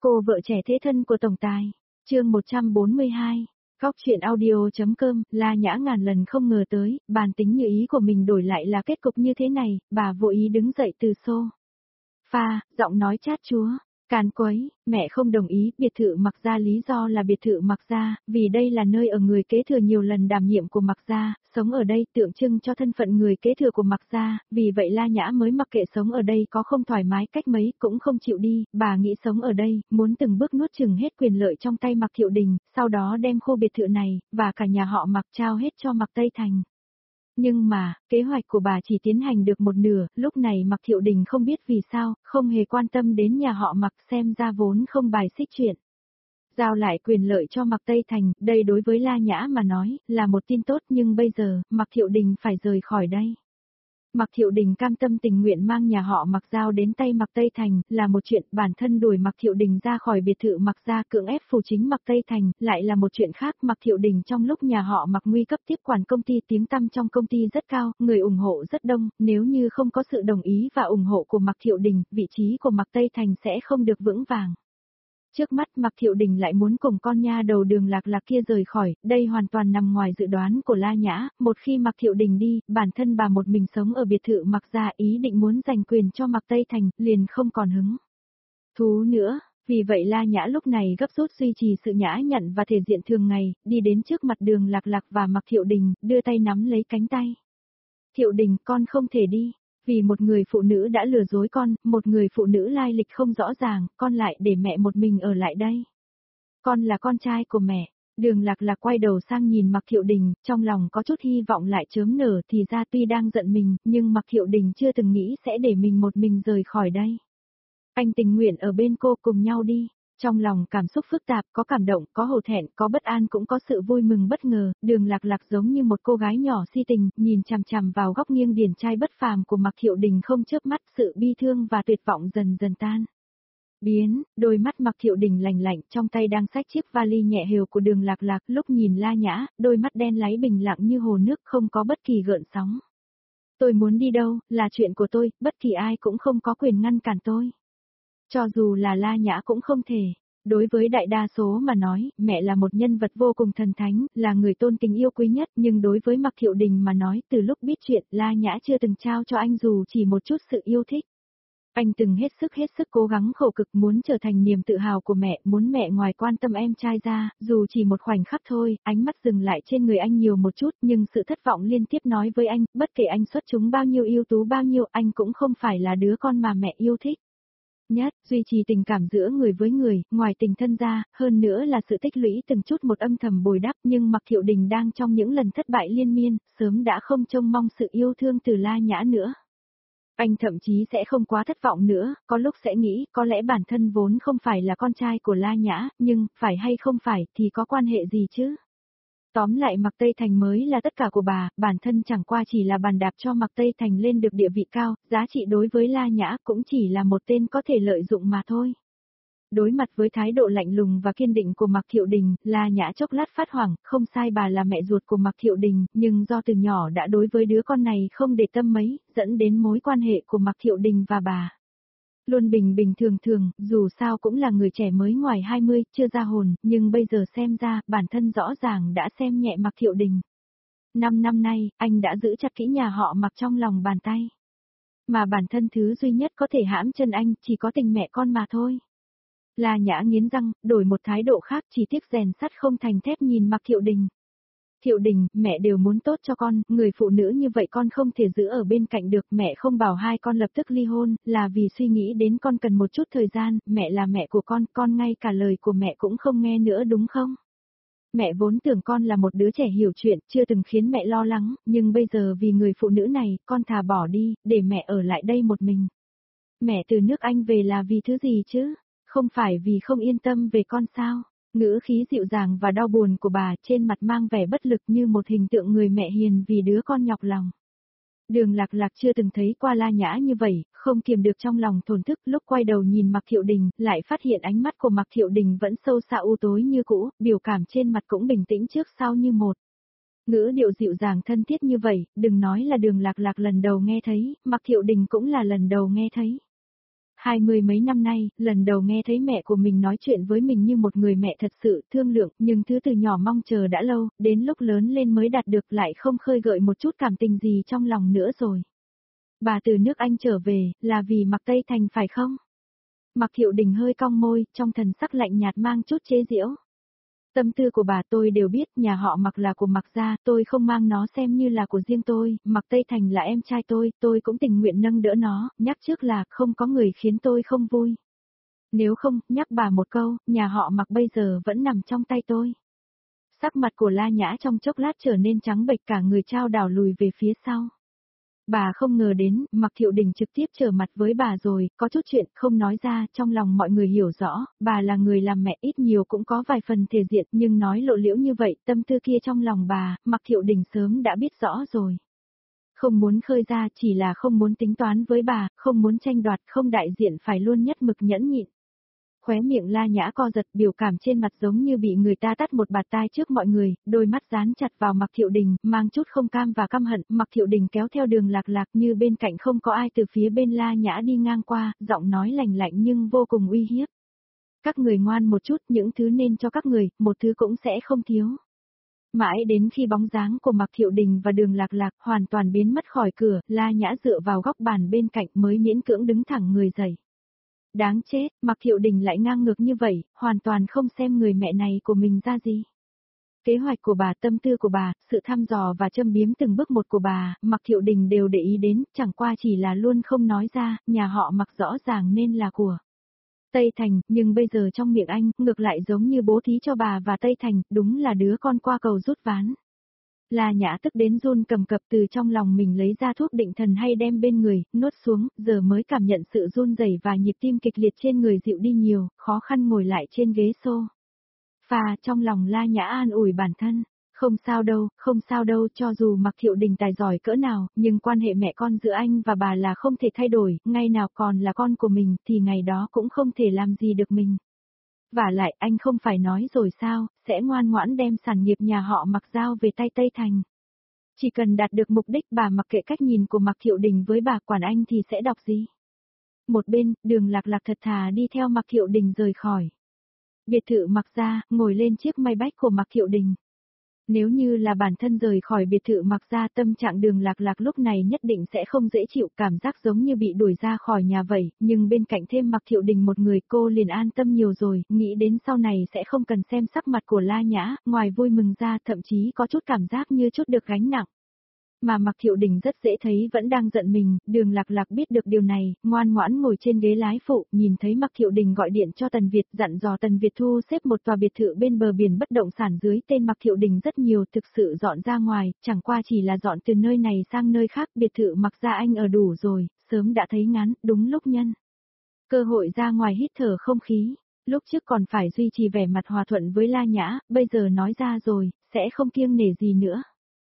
Cô vợ trẻ thế thân của tổng tài. Chương 142. Góc truyện audio.com. La Nhã ngàn lần không ngờ tới, bàn tính như ý của mình đổi lại là kết cục như thế này, bà vô ý đứng dậy từ sofa, giọng nói chát chúa. Càn quấy, mẹ không đồng ý, biệt thự Mặc Gia lý do là biệt thự Mặc Gia, vì đây là nơi ở người kế thừa nhiều lần đảm nhiệm của Mặc Gia, sống ở đây tượng trưng cho thân phận người kế thừa của Mặc Gia, vì vậy La Nhã mới mặc kệ sống ở đây có không thoải mái cách mấy cũng không chịu đi, bà nghĩ sống ở đây, muốn từng bước nuốt chửng hết quyền lợi trong tay Mặc Thiệu Đình, sau đó đem khu biệt thự này, và cả nhà họ Mặc trao hết cho Mặc Tây Thành. Nhưng mà, kế hoạch của bà chỉ tiến hành được một nửa, lúc này Mặc Thiệu Đình không biết vì sao, không hề quan tâm đến nhà họ Mặc, xem ra vốn không bài xích chuyện. Giao lại quyền lợi cho Mặc Tây Thành, đây đối với La Nhã mà nói, là một tin tốt nhưng bây giờ, Mặc Thiệu Đình phải rời khỏi đây. Mặc Thiệu Đình cam tâm tình nguyện mang nhà họ Mặc giao đến tay Mặc Tây Thành, là một chuyện, bản thân đuổi Mặc Thiệu Đình ra khỏi biệt thự Mặc gia cưỡng ép phù chính Mặc Tây Thành, lại là một chuyện khác. Mặc Thiệu Đình trong lúc nhà họ Mặc nguy cấp tiếp quản công ty, tiếng tăm trong công ty rất cao, người ủng hộ rất đông, nếu như không có sự đồng ý và ủng hộ của Mặc Thiệu Đình, vị trí của Mặc Tây Thành sẽ không được vững vàng. Trước mắt Mặc Thiệu Đình lại muốn cùng con nha đầu Đường Lạc Lạc kia rời khỏi, đây hoàn toàn nằm ngoài dự đoán của La Nhã, một khi Mặc Thiệu Đình đi, bản thân bà một mình sống ở biệt thự Mặc gia, ý định muốn giành quyền cho Mặc Tây Thành, liền không còn hứng thú nữa, vì vậy La Nhã lúc này gấp rút duy trì sự nhã nhặn và thể diện thường ngày, đi đến trước mặt Đường Lạc Lạc và Mặc Thiệu Đình, đưa tay nắm lấy cánh tay. Thiệu Đình, con không thể đi. Vì một người phụ nữ đã lừa dối con, một người phụ nữ lai lịch không rõ ràng, con lại để mẹ một mình ở lại đây. Con là con trai của mẹ. Đường Lạc Lạc quay đầu sang nhìn Mặc Thiệu Đình, trong lòng có chút hy vọng lại chớm nở, thì ra tuy đang giận mình, nhưng Mặc Thiệu Đình chưa từng nghĩ sẽ để mình một mình rời khỏi đây. Anh tình nguyện ở bên cô, cùng nhau đi. Trong lòng cảm xúc phức tạp, có cảm động, có hổ thẹn, có bất an, cũng có sự vui mừng bất ngờ. Đường Lạc Lạc giống như một cô gái nhỏ si tình, nhìn chằm chằm vào góc nghiêng điển trai bất phàm của Mặc Thiệu Đình không chớp mắt, sự bi thương và tuyệt vọng dần dần tan biến, đôi mắt Mặc Thiệu Đình lạnh lạnh, trong tay đang xách chiếc vali nhẹ hều của Đường Lạc Lạc, lúc nhìn La Nhã, đôi mắt đen láy bình lặng như hồ nước, không có bất kỳ gợn sóng. Tôi muốn đi đâu, là chuyện của tôi, bất kỳ ai cũng không có quyền ngăn cản tôi. Cho dù là La Nhã cũng không thể. Đối với đại đa số mà nói, mẹ là một nhân vật vô cùng thần thánh, là người tôn kính yêu quý nhất, nhưng đối với Mặc Thiệu Đình mà nói, từ lúc biết chuyện, La Nhã chưa từng trao cho anh dù chỉ một chút sự yêu thích. Anh từng hết sức cố gắng khổ cực muốn trở thành niềm tự hào của mẹ, muốn mẹ ngoài quan tâm em trai ra, dù chỉ một khoảnh khắc thôi, ánh mắt dừng lại trên người anh nhiều một chút, nhưng sự thất vọng liên tiếp nói với anh, bất kể anh xuất chúng bao nhiêu, ưu tú bao nhiêu, anh cũng không phải là đứa con mà mẹ yêu thích nhất, duy trì tình cảm giữa người với người, ngoài tình thân ra, hơn nữa là sự tích lũy từng chút một âm thầm bồi đắp, nhưng Mặc Thiệu Đình đang trong những lần thất bại liên miên, sớm đã không trông mong sự yêu thương từ La Nhã nữa. Anh thậm chí sẽ không quá thất vọng nữa, có lúc sẽ nghĩ, có lẽ bản thân vốn không phải là con trai của La Nhã, nhưng, phải hay không phải, thì có quan hệ gì chứ? Tóm lại Mặc Tây Thành mới là tất cả của bà, bản thân chẳng qua chỉ là bàn đạp cho Mặc Tây Thành lên được địa vị cao, giá trị đối với La Nhã cũng chỉ là một tên có thể lợi dụng mà thôi. Đối mặt với thái độ lạnh lùng và kiên định của Mặc Thiệu Đình, La Nhã chốc lát phát hoảng, không sai bà là mẹ ruột của Mặc Thiệu Đình, nhưng do từ nhỏ đã đối với đứa con này không để tâm mấy, dẫn đến mối quan hệ của Mặc Thiệu Đình và bà luôn bình bình thường, dù sao cũng là người trẻ mới ngoài 20, chưa ra hồn, nhưng bây giờ xem ra, bản thân rõ ràng đã xem nhẹ Mặc Thiệu Đình. 5 năm nay, anh đã giữ chặt kỹ nhà họ Mặc trong lòng bàn tay. Mà bản thân thứ duy nhất có thể hãm chân anh, chỉ có tình mẹ con mà thôi. La Nhã nghiến răng, đổi một thái độ khác, chỉ tiếc rèn sắt không thành thép nhìn Mặc Thiệu Đình. Thiệu Đình, mẹ đều muốn tốt cho con, người phụ nữ như vậy con không thể giữ ở bên cạnh được, mẹ không bảo hai con lập tức ly hôn, là vì suy nghĩ đến con cần một chút thời gian, mẹ là mẹ của con ngay cả lời của mẹ cũng không nghe nữa đúng không? Mẹ vốn tưởng con là một đứa trẻ hiểu chuyện, chưa từng khiến mẹ lo lắng, nhưng bây giờ vì người phụ nữ này, con thà bỏ đi, để mẹ ở lại đây một mình. Mẹ từ nước Anh về là vì thứ gì chứ? Không phải vì không yên tâm về con sao? Ngữ khí dịu dàng và đau buồn của bà trên mặt mang vẻ bất lực như một hình tượng người mẹ hiền vì đứa con nhọc lòng. Đường Lạc Lạc chưa từng thấy qua La Nhã như vậy, không kiềm được trong lòng thổn thức, lúc quay đầu nhìn Mặc Thiệu Đình, lại phát hiện ánh mắt của Mặc Thiệu Đình vẫn sâu xa u tối như cũ, biểu cảm trên mặt cũng bình tĩnh trước sau như một. Ngữ điệu dịu dàng thân thiết như vậy, đừng nói là Đường Lạc Lạc lần đầu nghe thấy, Mặc Thiệu Đình cũng là lần đầu nghe thấy. 20 mấy năm nay, lần đầu nghe thấy mẹ của mình nói chuyện với mình như một người mẹ thật sự thương lượng, nhưng thứ từ nhỏ mong chờ đã lâu, đến lúc lớn lên mới đạt được lại không khơi gợi một chút cảm tình gì trong lòng nữa rồi. Bà từ nước Anh trở về, là vì Mạc Tây Thành phải không? Mạc Thiệu Đình hơi cong môi, trong thần sắc lạnh nhạt mang chút chế giễu. Tâm tư của bà tôi đều biết, nhà họ Mạc là của Mạc gia, tôi không mang nó xem như là của riêng tôi, Mạc Tây Thành là em trai tôi cũng tình nguyện nâng đỡ nó, nhắc trước là không có người khiến tôi không vui. Nếu không, nhắc bà một câu, nhà họ Mạc bây giờ vẫn nằm trong tay tôi. Sắc mặt của La Nhã trong chốc lát trở nên trắng bệch, cả người trao đảo lùi về phía sau. Bà không ngờ đến, Mạc Thiệu Đình trực tiếp trở mặt với bà rồi, có chút chuyện không nói ra, trong lòng mọi người hiểu rõ, bà là người làm mẹ ít nhiều cũng có vài phần thể diện, nhưng nói lộ liễu như vậy, tâm tư kia trong lòng bà, Mạc Thiệu Đình sớm đã biết rõ rồi. Không muốn khơi ra, chỉ là không muốn tính toán với bà, không muốn tranh đoạt, không đại diện phải luôn nhất mực nhẫn nhịn. Khóe miệng La Nhã co giật, biểu cảm trên mặt giống như bị người ta tát một bạt tai trước mọi người, đôi mắt dán chặt vào Mạc Thiệu Đình, mang chút không cam và căm hận. Mạc Thiệu Đình kéo theo đường Lạc Lạc như bên cạnh không có ai, từ phía bên La Nhã đi ngang qua, giọng nói lạnh lạnh nhưng vô cùng uy hiếp. Các người ngoan một chút, những thứ nên cho các người, một thứ cũng sẽ không thiếu. Mãi đến khi bóng dáng của Mạc Thiệu Đình và đường Lạc Lạc hoàn toàn biến mất khỏi cửa, La Nhã dựa vào góc bàn bên cạnh mới miễn cưỡng đứng thẳng người dậy. Đáng chết, Mạc Thiệu Đình lại ngang ngược như vậy, hoàn toàn không xem người mẹ này của mình ra gì. Kế hoạch của bà, tâm tư của bà, sự thăm dò và châm biếm từng bước một của bà, Mạc Thiệu Đình đều để ý đến, chẳng qua chỉ là luôn không nói ra, nhà họ Mạc rõ ràng nên là của Tây Thành, nhưng bây giờ trong miệng anh, ngược lại giống như bố thí cho bà và Tây Thành, đúng là đứa con qua cầu rút ván. La Nhã tức đến run cầm cập, từ trong lòng mình lấy ra thuốc định thần hay đem bên người, nuốt xuống, giờ mới cảm nhận sự run rẩy và nhịp tim kịch liệt trên người dịu đi nhiều, khó khăn ngồi lại trên ghế xô. Trong lòng La Nhã an ủi bản thân, không sao đâu, cho dù Mạc Thiệu Đình tài giỏi cỡ nào, nhưng quan hệ mẹ con giữa anh và bà là không thể thay đổi, ngày nào còn là con của mình thì ngày đó cũng không thể làm gì được mình. Vả lại anh không phải nói rồi sao, sẽ ngoan ngoãn đem sản nghiệp nhà họ Mạc giao về tay Tây Thành. Chỉ cần đạt được mục đích, bà mặc kệ cách nhìn của Mạc Thiệu Đình với bà, quản anh thì sẽ đọc gì. Một bên, đường Lạc Lạc thật thà đi theo Mạc Thiệu Đình rời khỏi biệt thự Mạc gia, ngồi lên chiếc Maybach của Mạc Thiệu Đình. Nếu như là bản thân rời khỏi biệt thự Mạc gia, tâm trạng đường Lạc Lạc lúc này nhất định sẽ không dễ chịu, cảm giác giống như bị đuổi ra khỏi nhà vậy, nhưng bên cạnh thêm Mạc Thiệu Đình một người, cô liền an tâm nhiều rồi, nghĩ đến sau này sẽ không cần xem sắc mặt của La Nhã, ngoài vui mừng ra thậm chí có chút cảm giác như chút được gánh nặng. Mà Mạc Thiệu Đình rất dễ thấy vẫn đang giận mình, đường Lạc Lạc biết được điều này, ngoan ngoãn ngồi trên ghế lái phụ, nhìn thấy Mạc Thiệu Đình gọi điện cho Tần Việt, dặn dò Tần Việt thu xếp một tòa biệt thự bên bờ biển bất động sản dưới tên Mạc Thiệu Đình rất nhiều, thực sự dọn ra ngoài, chẳng qua chỉ là dọn từ nơi này sang nơi khác, biệt thự Mạc gia anh ở đủ rồi, sớm đã thấy ngán, đúng lúc nhân cơ hội ra ngoài hít thở không khí. Lúc trước còn phải duy trì vẻ mặt hòa thuận với La Nhã, bây giờ nói ra rồi, sẽ không kiêng nể gì nữa.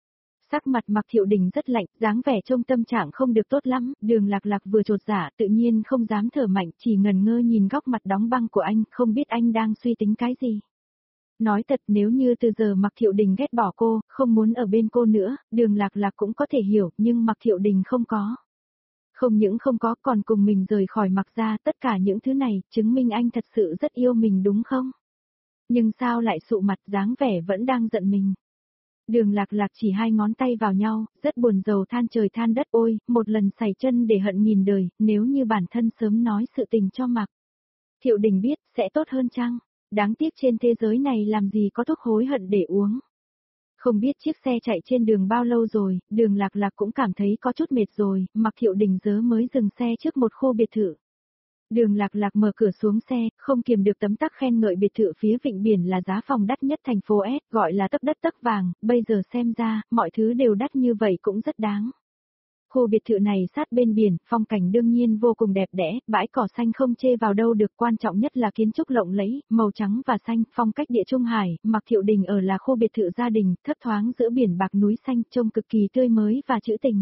Sắc mặt Mạc Thiệu Đình rất lạnh, dáng vẻ trông tâm trạng không được tốt lắm, đường Lạc Lạc vừa chột dạ tự nhiên không dám thở mạnh, chỉ ngần ngơ nhìn góc mặt đóng băng của anh, không biết anh đang suy tính cái gì. Nói thật, nếu như từ giờ Mạc Thiệu Đình ghét bỏ cô, không muốn ở bên cô nữa, đường Lạc Lạc cũng có thể hiểu, nhưng Mạc Thiệu Đình không có. Không những không có, còn cùng mình rời khỏi Mạc gia, tất cả những thứ này, chứng minh anh thật sự rất yêu mình đúng không? Nhưng sao lại sụ mặt, dáng vẻ vẫn đang giận mình. Đường Lạc Lạc chỉ hai ngón tay vào nhau, rất buồn rầu than trời than đất, ôi, một lần sảy chân để hận nghìn đời, nếu như bản thân sớm nói sự tình cho Mạc Thiệu Đình biết, sẽ tốt hơn chăng? Đáng tiếc trên thế giới này làm gì có thuốc hối hận để uống. Không biết chiếc xe chạy trên đường bao lâu rồi, đường Lạc Lạc cũng cảm thấy có chút mệt rồi, Mạc Thiệu Đình giờ mới dừng xe trước một khu biệt thự. Đường Lạc Lạc mở cửa xuống xe, không kiềm được tấm tắc khen ngợi biệt thự phía vịnh biển là giá phòng đắt nhất thành phố S, gọi là tấc đất tấc vàng, bây giờ xem ra, mọi thứ đều đắt như vậy cũng rất đáng. Khu biệt thự này sát bên biển, phong cảnh đương nhiên vô cùng đẹp đẽ, bãi cỏ xanh không chê vào đâu được, quan trọng nhất là kiến trúc lộng lẫy, màu trắng và xanh, phong cách địa trung hải, Mạc Thiệu Đình ở là khu biệt thự gia đình, thấp thoáng giữa biển bạc núi xanh, trông cực kỳ tươi mới và trữ tình.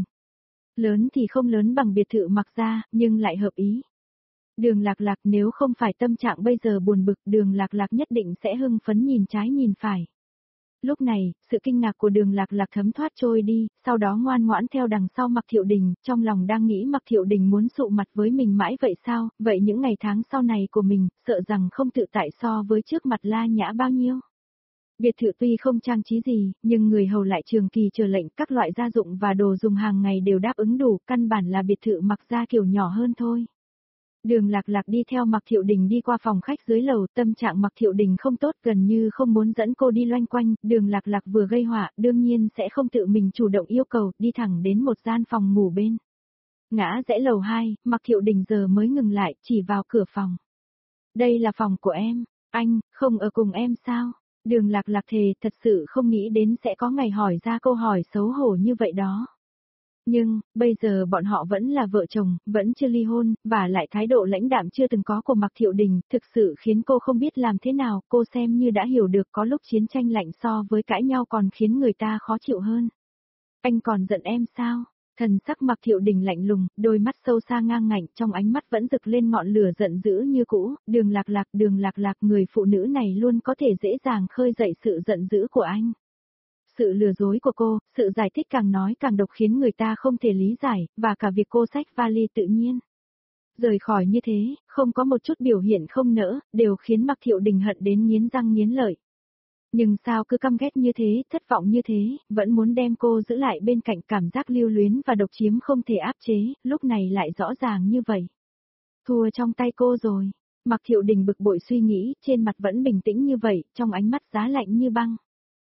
Lớn thì không lớn bằng biệt thự Mạc gia, nhưng lại hợp ý. Đường Lạc Lạc, nếu không phải tâm trạng bây giờ buồn bực, đường Lạc Lạc nhất định sẽ hưng phấn nhìn trái nhìn phải. Lúc này, sự kinh ngạc của Đường Lạc Lạc thấm thoát trôi đi, sau đó ngoan ngoãn theo đằng sau Mạc Thiệu Đình, trong lòng đang nghĩ Mạc Thiệu Đình muốn sụ mặt với mình mãi vậy sao, vậy những ngày tháng sau này của mình, sợ rằng không tự tại so với trước mặt La Nhã bao nhiêu. Biệt thự tuy không trang trí gì, nhưng người hầu lại trường kỳ chờ lệnh, các loại gia dụng và đồ dùng hàng ngày đều đáp ứng đủ, căn bản là biệt thự mặc ra kiểu nhỏ hơn thôi. Đường Lạc Lạc đi theo Mạc Thiệu Đình đi qua phòng khách dưới lầu, tâm trạng Mạc Thiệu Đình không tốt, gần như không muốn dẫn cô đi loanh quanh, Đường Lạc Lạc vừa gây họa, đương nhiên sẽ không tự mình chủ động yêu cầu, đi thẳng đến một gian phòng ngủ bên. Ngã rẽ lầu 2, Mạc Thiệu Đình giờ mới ngừng lại, chỉ vào cửa phòng. Đây là phòng của em, anh, không ở cùng em sao? Đường Lạc Lạc thề thật sự không nghĩ đến sẽ có ngày hỏi ra câu hỏi xấu hổ như vậy đó. Nhưng, bây giờ bọn họ vẫn là vợ chồng, vẫn chưa ly hôn, và lại thái độ lãnh đạm chưa từng có của Mạc Thiệu Đình, thực sự khiến cô không biết làm thế nào, cô xem như đã hiểu được có lúc chiến tranh lạnh so với cãi nhau còn khiến người ta khó chịu hơn. Anh còn giận em sao? Thần sắc Mạc Thiệu Đình lạnh lùng, đôi mắt sâu xa ngang ngạnh, trong ánh mắt vẫn rực lên ngọn lửa giận dữ như cũ, Đường Lạc Lạc, người phụ nữ này luôn có thể dễ dàng khơi dậy sự giận dữ của anh. Sự lừa dối của cô, sự giải thích càng nói càng độc khiến người ta không thể lý giải, và cả việc cô xách vali tự nhiên rời khỏi như thế, không có một chút biểu hiện không nỡ, đều khiến Mạc Thiệu Đình hận đến nghiến răng nghiến lợi. Nhưng sao cứ căm ghét như thế, thất vọng như thế, vẫn muốn đem cô giữ lại bên cạnh, cảm giác lưu luyến và độc chiếm không thể áp chế, lúc này lại rõ ràng như vậy. Thua trong tay cô rồi. Mạc Thiệu Đình bực bội suy nghĩ, trên mặt vẫn bình tĩnh như vậy, trong ánh mắt giá lạnh như băng.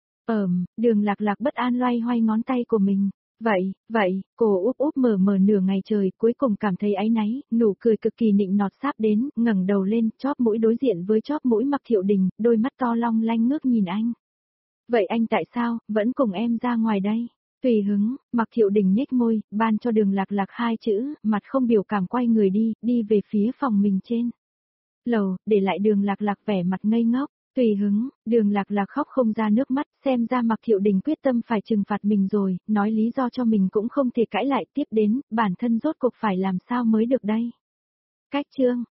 Đường Lạc Lạc bất an loay hoay ngón tay của mình. Vậy, cô úp úp mở mở nửa ngày trời, cuối cùng cảm thấy áy náy, nụ cười cực kỳ nịnh nọt sáp đến, ngẩng đầu lên, chóp mũi đối diện với chóp mũi Mạc Thiệu Đình, đôi mắt to long lanh ngước nhìn anh. Vậy anh tại sao, vẫn cùng em ra ngoài đây? Tùy hứng, Mạc Thiệu Đình nhếch môi, ban cho Đường Lạc Lạc 2 chữ, mặt không biểu cảm quay người đi về phía phòng mình trên lầu, để lại Đường Lạc Lạc vẻ mặt ngây ngốc. Tùy hứng, Đường Lạc Lạc khóc không ra nước mắt, xem ra Mạc Thiệu Đình quyết tâm phải trừng phạt mình rồi, nói lý do cho mình cũng không thể cãi lại, tiếp đến, bản thân rốt cuộc phải làm sao mới được đây. Cách chương